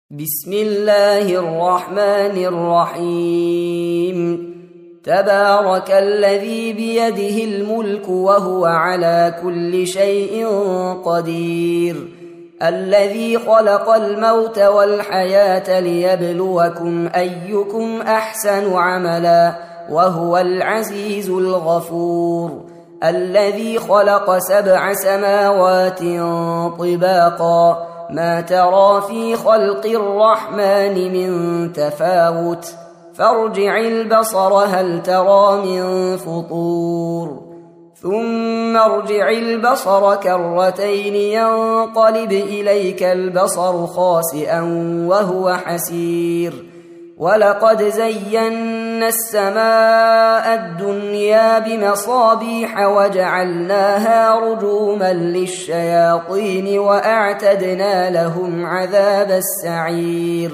بسم الله الرحمن الرحيم. تبارك الذي بيده الملك وهو على كل شيء قدير، الذي خلق الموت والحياة ليبلوكم أيكم أحسن عملا وهو العزيز الغفور، الذي خلق 7 سماوات طباقا ما ترى في خلق الرحمن من تفاوت، فارجع البصر هل ترى من فطور، ثم ارجع البصر كرتين ينقلب إليك البصر خاسئا وهو حسير، ولقد زينا السماء الدنيا بمصابيح وجعلناها رجوما للشياطين وأعتدنا لهم عذاب السعير،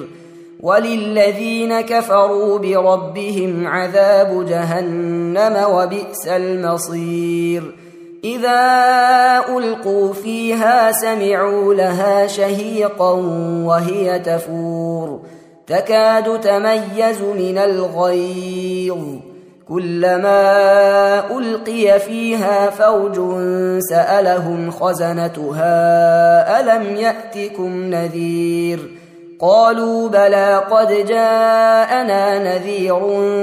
وللذين كفروا بربهم عذاب جهنم وبئس المصير. إذا ألقوا فيها سمعوا لها شهيقا وهي تفور، تكاد تميز من الغيظ، كلما ألقي فيها فوج سألهم خزنتها ألم يأتكم نذير، قالوا بلى قد جاءنا نذير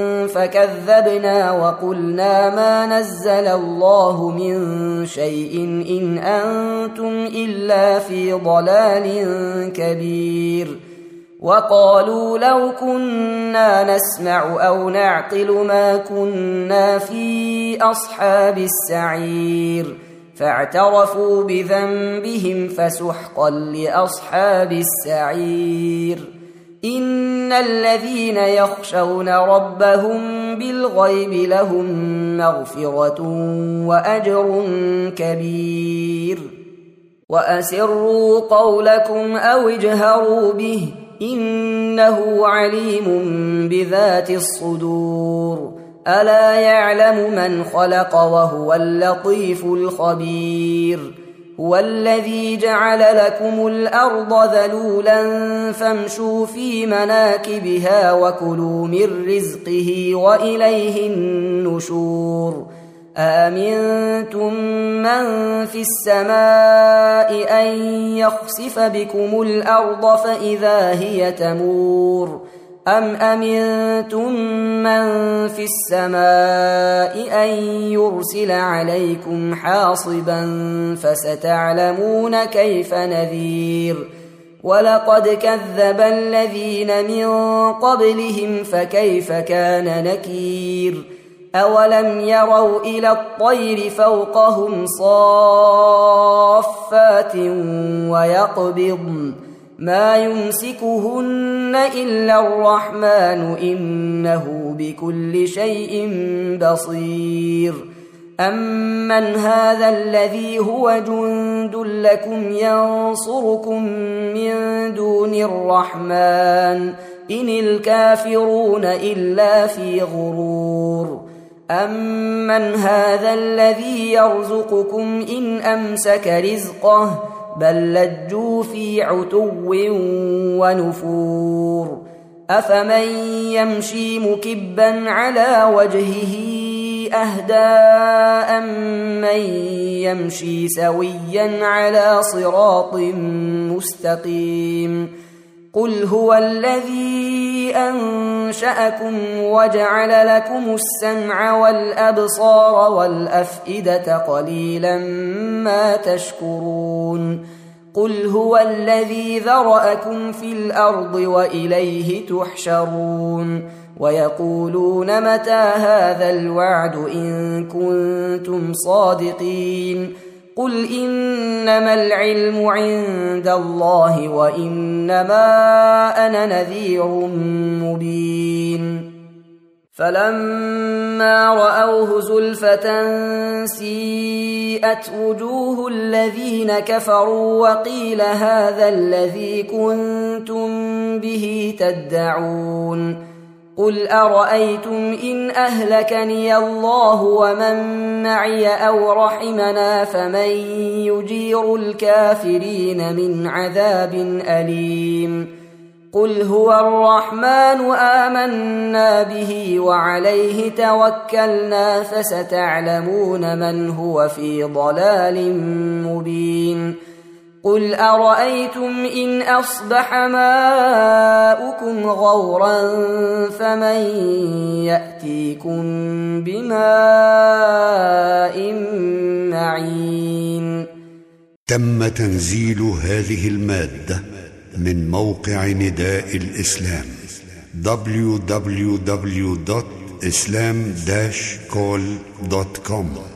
فكذبنا وقلنا ما نزل الله من شيء إن أنتم إلا في ضلال كبير، وقالوا لو كنا نسمع أو نعقل ما كنا في أصحاب السعير، فاعترفوا بذنبهم فسحقا لأصحاب السعير. إن الذين يخشون ربهم بالغيب لهم مغفرة وأجر كبير. وأسروا قولكم أو اجهروا به إنه عليم بذات الصدور، ألا يعلم من خلق وهو اللطيف الخبير. هو الذي جعل لكم الأرض ذلولا فامشوا في مناكبها وكلوا من رزقه وإليه النشور. أأمنتم من في السماء أن يخسف بكم الأرض فإذا هي تمور، أم أمنتم من في السماء أن يرسل عليكم حاصبا فستعلمون كيف نذير. ولقد كذب الذين من قبلهم فكيف كان نكير. أولم يروا إلى الطير فوقهم صافات ويقبضن ما يمسكهن إلا الرحمن إنه بكل شيء بصير. أمن هذا الذي هو جند لكم ينصركم من دون الرحمن إن الكافرون إلا في غرور. أمن هذا الذي يرزقكم إن أمسك رزقه بل لجوا في عتو ونفور. أفمن يمشي مكبا على وجهه أهدى أمن يمشي سويا على صراط مستقيم. قل هو الذي أنشأكم وجعل لكم السمع والأبصار والأفئدة قليلا ما تشكرون. قل هو الذي ذرأكم في الأرض وإليه تحشرون. ويقولون متى هذا الوعد إن كنتم صادقين. قل إنما العلم عند الله وإنما أنا نذير مبين. فلما رأوه زلفة سيئت وجوه الذين كفروا وقيل هذا الذي كنتم به تدعون. قل أرأيتم إن أهلكني الله ومن معي أو رحمنا فمن يجير الكافرين من عذاب أليم. قل هو الرحمن آمنا به وعليه توكلنا فستعلمون من هو في ضلال مبين قل أرأيتم إن أصبح ماؤكم غورا فمن يأتيكم بماء معين. تم تنزيل هذه المادة من موقع نداء الإسلام www.islam-call.com